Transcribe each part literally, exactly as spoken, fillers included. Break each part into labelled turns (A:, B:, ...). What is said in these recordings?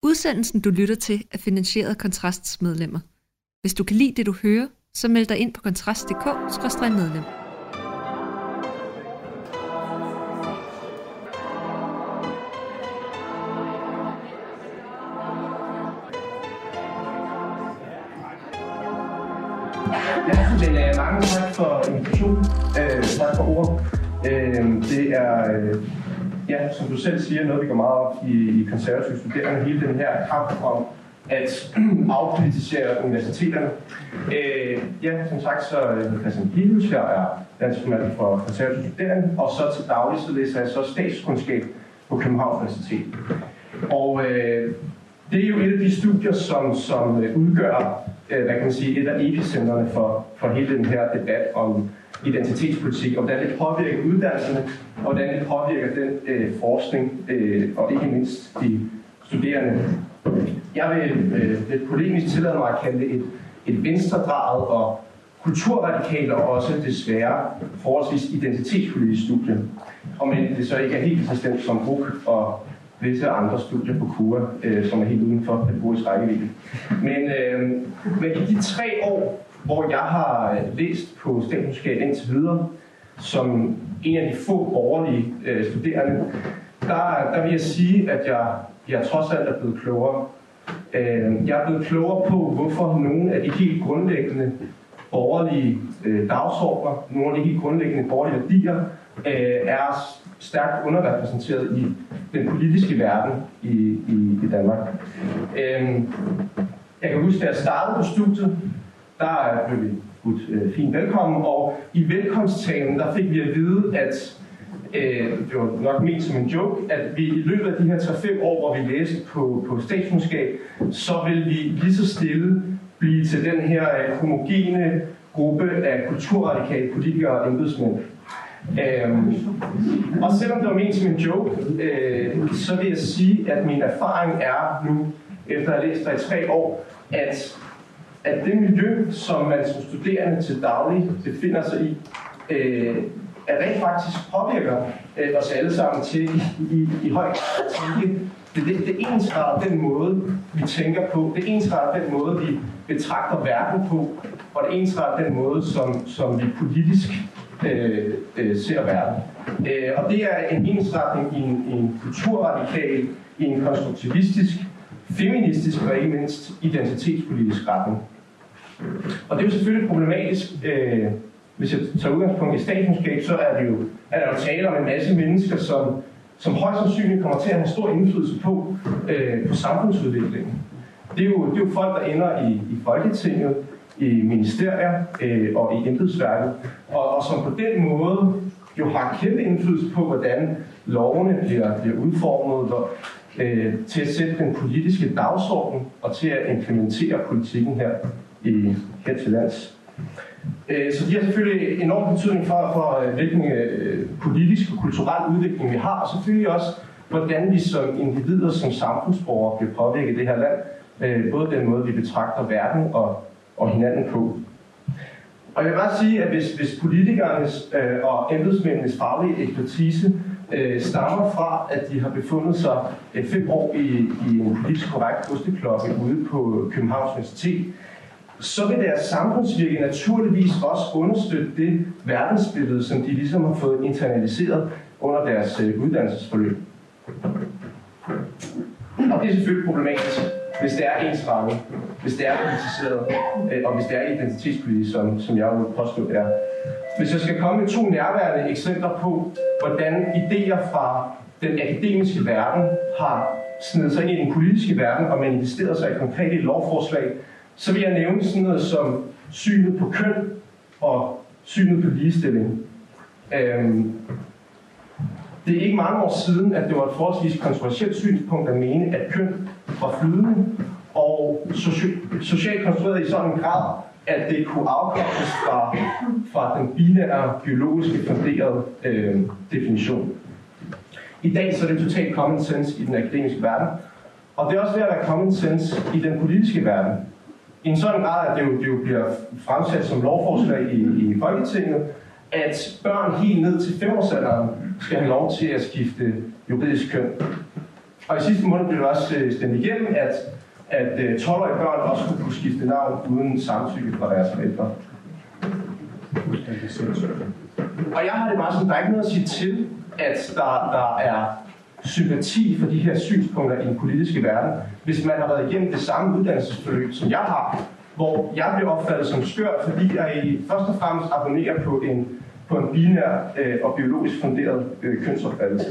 A: Udsendelsen, du lytter til, er finansieret af Kontrasts medlemmer. Hvis du kan lide det, du hører, så meld dig ind på kontrast punktum d k skråstreg medlem.
B: Ja, men øh, mange tak for invitationen. Øh, tak for ordet. Øh, det er, øh, ja, som du selv siger, noget vi går meget op i, i konservative studerende. Hele den her kamp om at afpolitisere universiteterne. Øh, ja, som sagt, så er Christian Pilus, jeg er landsformand for konservative studerende, og så til daglig så læser jeg så statskundskab på Københavns Universitet. Og øh, det er jo et af de studier, som, som udgør, øh, hvad kan man sige, et af epicentrene for, for hele den her debat om identitetspolitik, og hvordan det påvirker uddannelserne, og hvordan det påvirker den øh, forskning, øh, og ikke mindst de studerende. Jeg vil øh, lidt polemisk tillade mig at kalde det et, et venstredrejet og kulturradikalt, og også desværre forholdsvis identitetspolitisk studie. Og men det så ikke er helt bestemt som R U C og visse andre studier på K U A, øh, som er helt uden for pædagogisk rækkevidde. Men, øh, men i de tre år, hvor jeg har læst på statskundskab indtil videre, som en af de få borgerlige øh, studerende, der, der vil jeg sige, at jeg, jeg trods alt er blevet klogere. Øh, jeg er blevet klogere på, hvorfor nogle af de helt grundlæggende borgerlige øh, dagsordner, nogle af de helt grundlæggende borgerlige værdier, øh, er stærkt underrepræsenteret i den politiske verden i, i, i Danmark. Øh, jeg kan huske, at jeg startede på studiet, der blev vi budt øh, fint velkommen, og i velkomsttalen, der fik vi at vide, at øh, det var nok ment som en joke, at vi i løbet af de her tre til fem år, hvor vi læste på, på statskundskab, så vil vi lige så stille blive til den her øh, homogene gruppe af kulturradikale politikere og embedsmænd. Øhm, og selvom det var ment som en joke, øh, så vil jeg sige, at min erfaring er nu, efter at have læst der i tre år, at at det miljø, som man som studerende til daglig befinder sig i, øh, er rent faktisk påvirker øh, os alle sammen til i, i, i høj grad at tænke. Det, det, det ensretter den måde, vi tænker på, det ensretter den måde, vi betragter verden på, og det ensretter den måde, som, som vi politisk øh, øh, ser verden. Øh, og det er en ensretning i en, i en kulturradikal, i en konstruktivistisk, feministisk og ikke mindst identitetspolitisk retning. Og det er jo selvfølgelig problematisk, øh, hvis jeg tager udgangspunkt i statskundskab, så er, det jo, er der jo tale om en masse mennesker, som, som højst sandsynligt kommer til at have stor indflydelse på, øh, på samfundsudviklingen. Det er, jo, det er jo folk, der ender i, i Folketinget, i ministerier øh, og i embedsværket, og, og som på den måde jo har kæmpe indflydelse på, hvordan lovene bliver, bliver udformet, og, øh, til at sætte den politiske dagsorden og til at implementere politikken her i her til lands. Så de har selvfølgelig enorm betydning for, for hvilken politisk og kulturel udvikling vi har, og selvfølgelig også, hvordan vi som individer, som samfundsborgere bliver påvirket i det her land, både den måde, vi betragter verden og, og hinanden på. Og jeg vil bare sige, at hvis, hvis politikernes øh, og embedsmændenes faglige ekspertise øh, stammer fra, at de har befundet sig øh, fem år i, i en politisk korrekt osteklokke ude på Københavns Universitet, så vil deres samfundsvirke naturligvis også understøtte det verdensbillede, som de ligesom har fået internaliseret under deres øh, uddannelsesforløb. Og det er selvfølgelig problematisk, hvis det er ensrettet, hvis det er politiseret, øh, og hvis det er identitetspolitisk, som, som jeg vil påstå det er. Hvis jeg skal komme med to nærværende eksempler på, hvordan idéer fra den akademiske verden har snedet sig ind i den politiske verden og manifesteret sig i konkrete lovforslag, så vil jeg nævne sådan noget som synet på køn og synet på ligestilling. Øhm, det er ikke mange år siden, at det var et forholdsvis kontroversielt synspunkt at mene, at køn var flydende og soci- socialt konstrueret i sådan en grad, at det kunne afkobles fra, fra den binære, biologiske funderede øh, definition. I dag så er det totalt common sense i den akademiske verden, og det er også ved at være common sense i den politiske verden. I en sådan grad, at det jo, det jo bliver fremsat som lovforslag i, i Folketinget, at børn helt ned til femårsalderen skal have lov til at skifte juridisk køn. Og i sidste måned blev det også stemt igennem, at, at tolv-årige børn også kunne, kunne skifte navn uden samtykke fra deres forældre. Og jeg har det bare sådan, der er ikke noget at sige til, at der, der er sympati for de her synspunkter i den politiske verden, hvis man har været igennem det samme uddannelsesforløb, som jeg har, hvor jeg bliver opfattet som skør, fordi jeg i først og fremmest abonnerer på en, på en binær øh, og biologisk funderet øh, kønsopfattelse.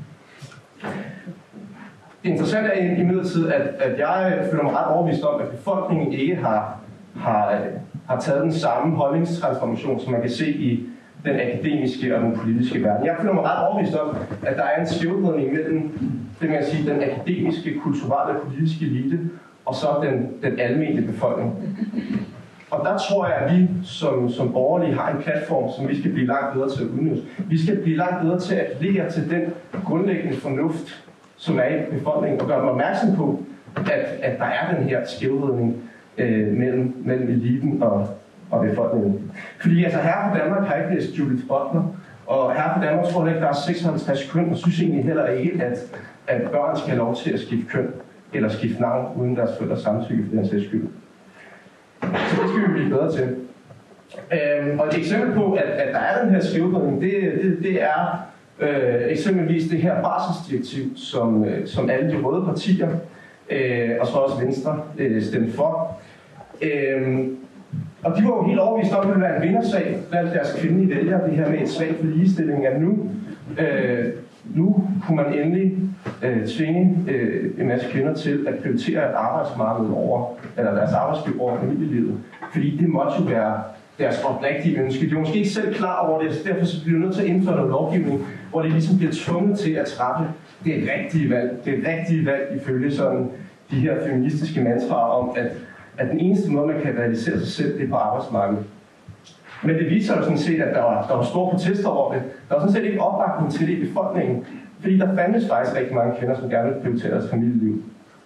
B: Det interessante er imidlertid, at, at jeg føler mig ret overbevist om, at befolkningen ikke har, har, har taget den samme holdningstransformation, som man kan se i den akademiske og den politiske verden. Jeg føler mig ret overbevist om, at der er en skævvridning mellem det, man sige, den akademiske, kulturelle og politiske elite, og så den, den almindelige befolkning. Og der tror jeg, at vi som, som borgerlige har en platform, som vi skal blive langt bedre til at udnytte. Vi skal blive langt bedre til at appellere til den grundlæggende fornuft, som er i befolkningen, og gøre dem opmærksom på, at, at der er den her skævvridning øh, mellem, mellem eliten og, og befolkningen. Fordi altså, her på Danmark har jeg ikke læst Judith Butler, og her på Danmark tror jeg ikke, der er seksoghalvtreds køn, og synes egentlig heller ikke, at, at børn skal have lov til at skifte køn eller skifte navn uden deres forældres samtykke for den sags skyld. Så det skal vi blive bedre til. Øhm, og et eksempel på, at, at der er den her skævvridning, det, det, det er øh, eksempelvis det her barselsdirektiv, som, øh, som alle de røde partier, øh, og så også Venstre, øh, stemte for. Øhm, og de var jo helt overbevist om, at det ville være en vindersag blandt deres kvindelige vælgere, det her med et slag for ligestilling, at nu, øh, nu kunne man endelig øh, tvinge øh, en masse kvinder til at prioritere et arbejdsmarked over, eller deres arbejdsliv over familielivet. Fordi det måtte jo være deres oprigtige ønske. De var måske ikke selv klar over det, så derfor så bliver de nødt til at indføre noget lovgivning, hvor de ligesom bliver tvunget til at træffe det rigtige valg. Det rigtige valg ifølge sådan de her feministiske mantraer om, at, at den eneste måde, man kan realisere sig selv, det er på arbejdsmarkedet. Men det viser jo sådan set, at der var, der var store protester over det. Der var sådan set ikke opbakning til det i befolkningen, fordi der fandtes faktisk rigtig mange kvinder, som gerne ville prioritere deres familieliv.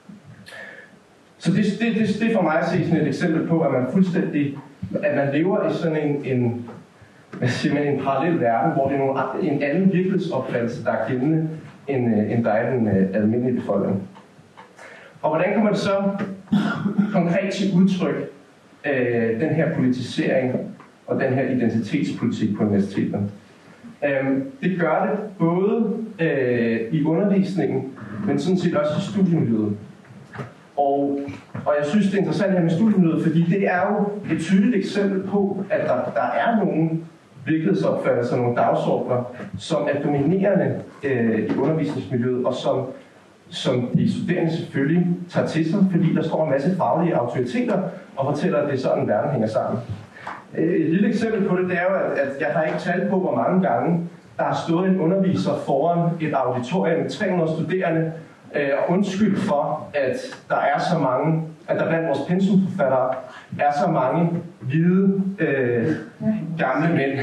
B: Så det, det, det, det er for mig at se sådan et eksempel på, at man fuldstændig, at man lever i sådan en, en, hvad siger man, en parallel verden, hvor det er nogle, en anden virkelighedsopfattelse, der er gældende, end, end der er den uh, almindelige befolkning. Og hvordan kommer det så konkret til udtryk, øh, den her politisering og den her identitetspolitik på universiteterne? Øhm, det gør det både øh, i undervisningen, men sådan set også i studiemiljøet. Og, og jeg synes, det er interessant her med studiemiljøet, fordi det er jo et tydeligt eksempel på, at der, der er nogle virkelighedsopfattelser, nogle dagsordner, som er dominerende øh, i undervisningsmiljøet, og som, som de studerende selvfølgelig tager til sig, fordi der står en masse faglige autoriteter og fortæller, at det er sådan, verden hænger sammen. Et lille eksempel på det, det er jo, at jeg har ikke talt på, hvor mange gange der har stået en underviser foran et auditorium med tre hundrede studerende og undskyld for, at der er så mange, at der blandt vores pensumforfattere er så mange hvide, øh, gamle mænd.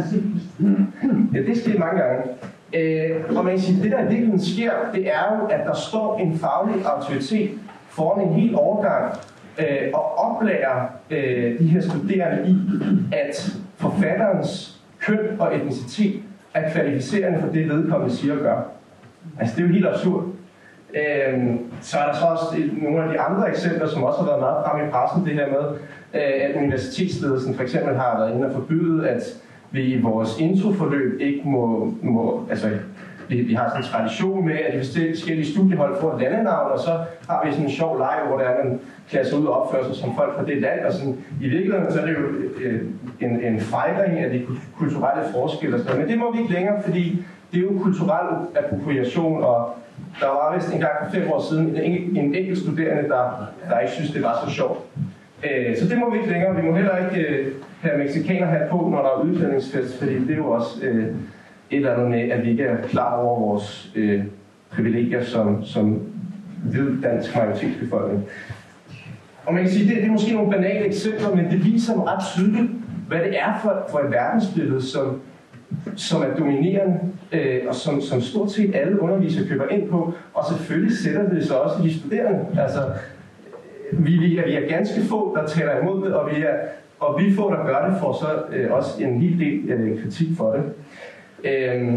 B: Ja, det sker mange gange. Øh, og man kan sige, det der i virkeligheden sker, det er jo, at der står en faglig autoritet foran en hel overgang, Øh, og oplærer øh, de her studerende i, at forfatterens køn og etnicitet er kvalificerende for det, vedkommende siger og gør. Altså, det er jo helt absurd. Øh, så er der så også nogle af de andre eksempler, som også har været meget fremme i pressen, det her med, øh, at universitetsledelsen for eksempel har været inde og forbyde, at vi i vores introforløb ikke må, må altså, Vi, vi har sådan en tradition med, at de forskellige studiehold får et landenavn, og så har vi sådan en sjov leg, hvor der er, man klæder sig ud og opfører sig som folk fra det land. Og sådan, i virkeligheden så er det jo øh, en, en fejring af de kulturelle forskelle. Men det må vi ikke længere, fordi det er jo kulturel appropriation, og der var vist en gang for fem år siden en, en enkelt studerende, der, der ikke synes, det var så sjovt. Øh, så det må vi ikke længere. Vi må heller ikke øh, have mexikanerhat på, når der er udklædningsfest, fordi det er jo også Øh, et eller andet med, at vi ikke er klar over vores øh, privilegier som, som hvid dansk majoritetsbefolkning. Og man kan sige, det, det er måske nogle banale eksempler, men det viser ret tydeligt, hvad det er for, for et verdensbillede, som, som er dominerende, øh, og som, som stort set alle undervisere køber ind på, og selvfølgelig sætter det så også i de studerende. Altså, vi, vi, er, vi er ganske få, der taler imod det, og vi, er, og vi få, der gør det, får så øh, også en hel del øh, kritik for det. Øhm,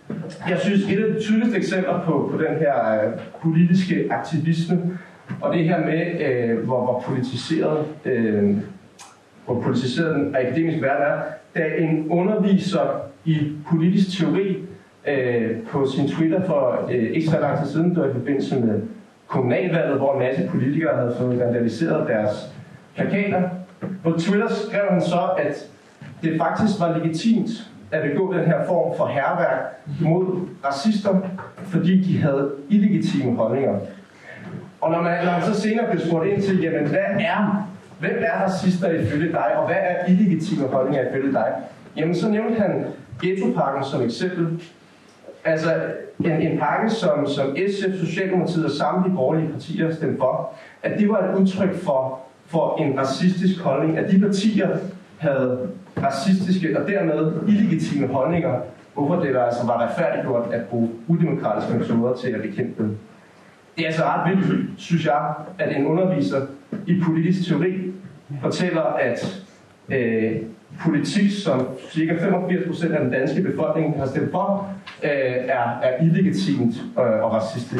B: Jeg synes, et af de tydeligste eksempler på, på den her øh, politiske aktivisme, og det her med, øh, hvor, hvor, politiseret, øh, hvor politiseret den akademiske verden er, da en underviser i politisk teori øh, på sin Twitter for øh, ikke så lang tid siden, det var i forbindelse med kommunalvalget, hvor en masse politikere havde fået vandaliseret deres plakater. På Twitter skrev han så, at det faktisk var legitimt at begå den her form for hærværk mod racister, fordi de havde illegitime holdninger. Og når man, når man så senere blev spurgt ind til, jamen hvad er, hvem er racister ifølge dig, og hvad er illegitime holdninger ifølge dig, jamen så nævnte han ghettopakken som eksempel. Altså en, en pakke, som, som S F, Socialdemokratiet og samtlige borgerlige partier stemte for, at det var et udtryk for, for en racistisk holdning, at de partier havde racistiske og dermed illegitime holdninger, hvorfor det altså var retfærdiggjort at bruge udemokratiske metoder til at bekæmpe dem. Det er altså ret vildt, synes jeg, at en underviser i politisk teori fortæller, at øh, politik, som ca. femogfirs procent af den danske befolkning har stemt for, øh, er, er illegitimt og, og racistisk.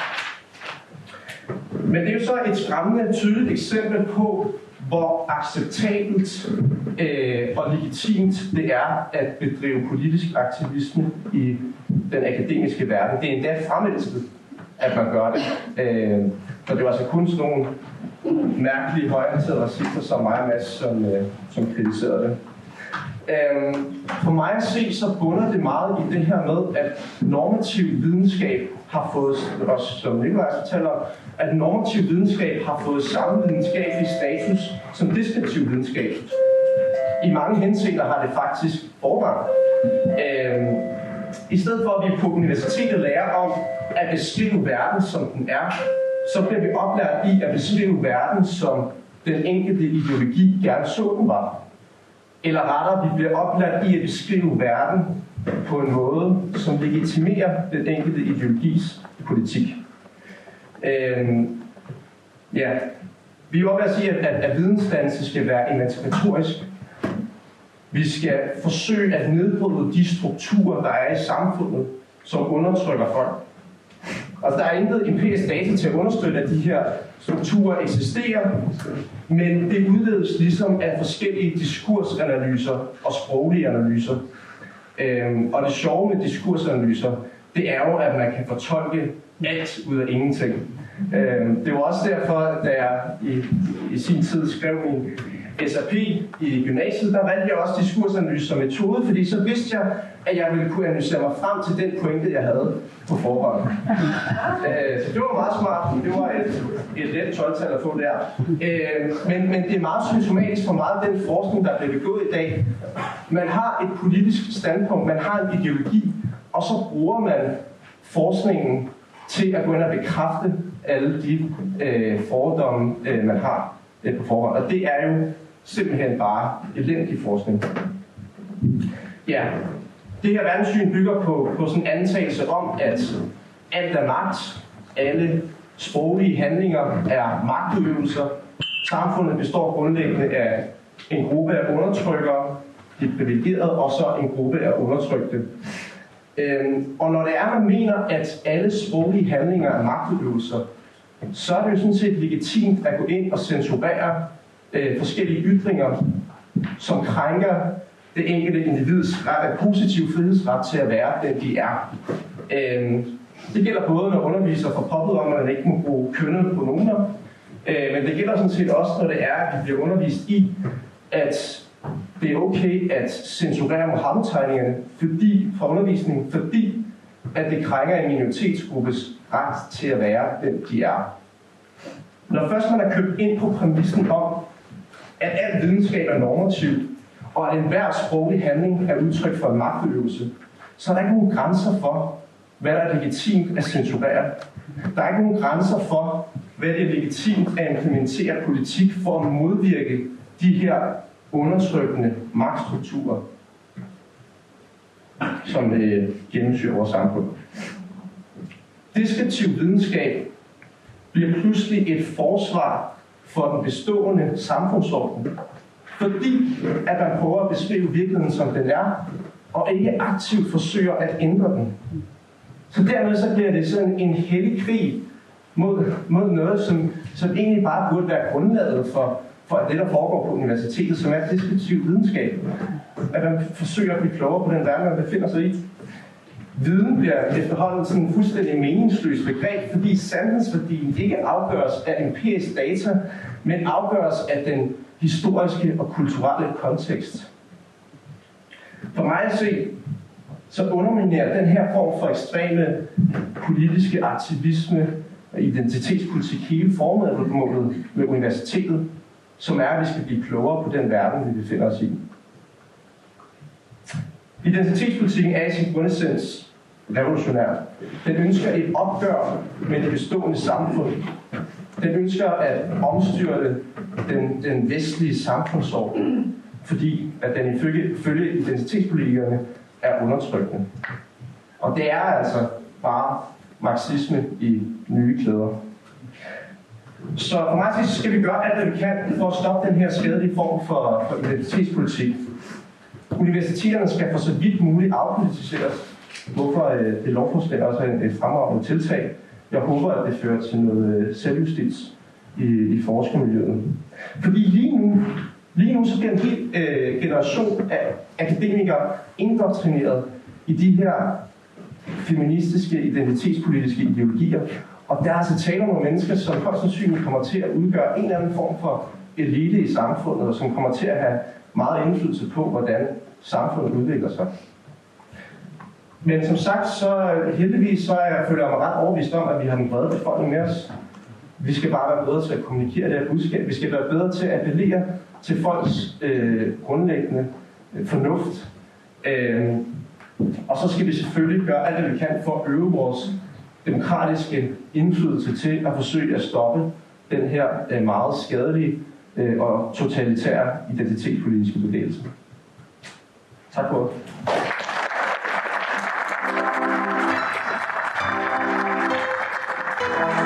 B: Men det er jo så et skræmmende tydeligt eksempel på, hvor acceptabelt øh, og legitimt det er at bedrive politisk aktivisme i den akademiske verden. Det er endda fremelsket, at man gør det. Øh, for det var altså kun sådan nogle mærkelige højreorienterede racister som mig og Mads, som, øh, som kritiserede det. Øh, for mig at se, så bunder det meget i det her med, at normativ videnskab har fået, også som Nikolaj fortæller om, at normativ videnskab har fået samme videnskabelig status som deskriptiv videnskab. I mange henseender har det faktisk forgang. Øh, I stedet for at vi på universitetet lærer om at beskrive verden som den er, så bliver vi oplært i at beskrive verden som den enkelte ideologi gerne så den var. Eller rettere, vi bliver oplært i at beskrive verden på en måde, som legitimerer den enkelte ideologis politik. Øhm, ja. Vi er oplært at sige, at, at, at vidensdannelse skal være emancipatorisk. Vi skal forsøge at nedbryde de strukturer, der er i samfundet, som undertrykker folk. Altså, der er intet empirisk data til at understøtte, at de her strukturer eksisterer, men det udledes ligesom af forskellige diskursanalyser og sproglige analyser. Øhm, og det sjove med diskursanalyser, det er jo, at man kan fortolke alt ud af ingenting. Øhm, det var også derfor, da jeg i, i sin tid skrev min S R P i gymnasiet, der valgte jeg også diskursanalyse som metode, fordi så vidste jeg, at jeg ville kunne analysere mig frem til den pointe, jeg havde på forhånd. øh, så det var meget smart. Det var et, et let tolv-tal at få der. Øh, men, men det er meget symptomatisk for meget af den forskning, der bliver begået i dag. Man har et politisk standpunkt, man har en ideologi, og så bruger man forskningen til at gå ind og bekræfte alle de øh, fordomme, øh, man har øh, på forhånd. Og det er jo simpelthen bare elendig forskning. Ja, det her verdenssyn bygger på, på sådan en antagelse om, at alt er magt, alle sproglige handlinger er magtudøvelser. Samfundet består grundlæggende af en gruppe af undertrykkere, de privilegerede, og så en gruppe af undertrykte. Øhm, og når det er, man mener, at alle sproglige handlinger er magtudøvelser, så er det jo sådan set legitimt at gå ind og censurere øh, forskellige ytringer, som krænker det enkelte individs ret af positiv frihedsret til at være den, de er. Øhm, det gælder både, når undervisere får påbud om, at man ikke må bruge kønnede pronomer, øh, men det gælder sådan set også, når det er, at vi bliver undervist i, at det er okay at censurere Muhammed-tegningerne fordi, fra undervisningen, fordi at det krænker en minoritetsgruppes ret til at være den, de er. Når først man er købt ind på præmissen om, at al videnskab er normativt, og at enhver sproglig handling er udtryk for en magtudøvelse, så er der ikke nogen grænser for, hvad der er legitimt at censurere. Der er ikke nogen grænser for, hvad det er legitimt at implementere politik for at modvirke de her undertrykkende magtstrukturer, som øh, gennemsyrer vores samfund. Deskriptiv videnskab bliver pludselig et forsvar for den bestående samfundsorden, fordi at man prøver at beskrive virkeligheden som den er, og ikke aktivt forsøger at ændre den. Så dermed så bliver det sådan en hellig krig mod, mod noget, som, som egentlig bare burde være grundlaget for, for det, der foregår på universitetet, som er deskriptiv videnskab. At man forsøger at blive klogere på den verden, man befinder sig i. Viden bliver efterhånden sådan en fuldstændig meningsløs begreb, fordi sandhedsværdien ikke afgøres af empirisk data, men afgøres af den historiske og kulturelle kontekst. For mig at se, så underminerer den her form for ekstreme politiske aktivisme og identitetspolitik hele formålet med universitetet, som er, at vi skal blive klogere på den verden, vi befinder os i. Identitetspolitikken er i sin grundessens revolutionær. Den ønsker et opgør med det bestående samfund. Den ønsker at omstyrte den, den vestlige samfundsorden, fordi at den ifølge, ifølge identitetspolitikerne er undertrykkende. Og det er altså bare marxisme i nye klæder. Så for mig så skal vi gøre alt, hvad vi kan for at stoppe den her skadelige form for, for identitetspolitik. Universiteterne skal for så vidt muligt afpolitiseres, hvorfor øh, det lovforslag også er et fremragende tiltag. Jeg håber, at det fører til noget øh, selvjustits i, i forskermiljøet. Fordi lige nu, lige nu så bliver en hel øh, generation af akademikere indoktrineret i de her feministiske, identitetspolitiske ideologier. Og der er altså tale om nogle mennesker, som højst sandsynligt kommer til at udgøre en eller anden form for elite i samfundet, og som kommer til at have meget indflydelse på, hvordan samfundet udvikler sig. Men som sagt, så heldigvis så er jeg, føler jeg mig ret overbevist om, at vi har den brede befolkning med os. Vi skal bare være bedre til at kommunikere det her budskab. Vi skal være bedre til at appellere til folks øh, grundlæggende øh, fornuft. Øh, og så skal vi selvfølgelig gøre alt, hvad vi kan for at øve vores demokratiske indflydelse til at forsøge at stoppe den her øh, meget skadelige øh, og totalitære identitetspolitiske bevægelse. Tak for det.
C: Thank you.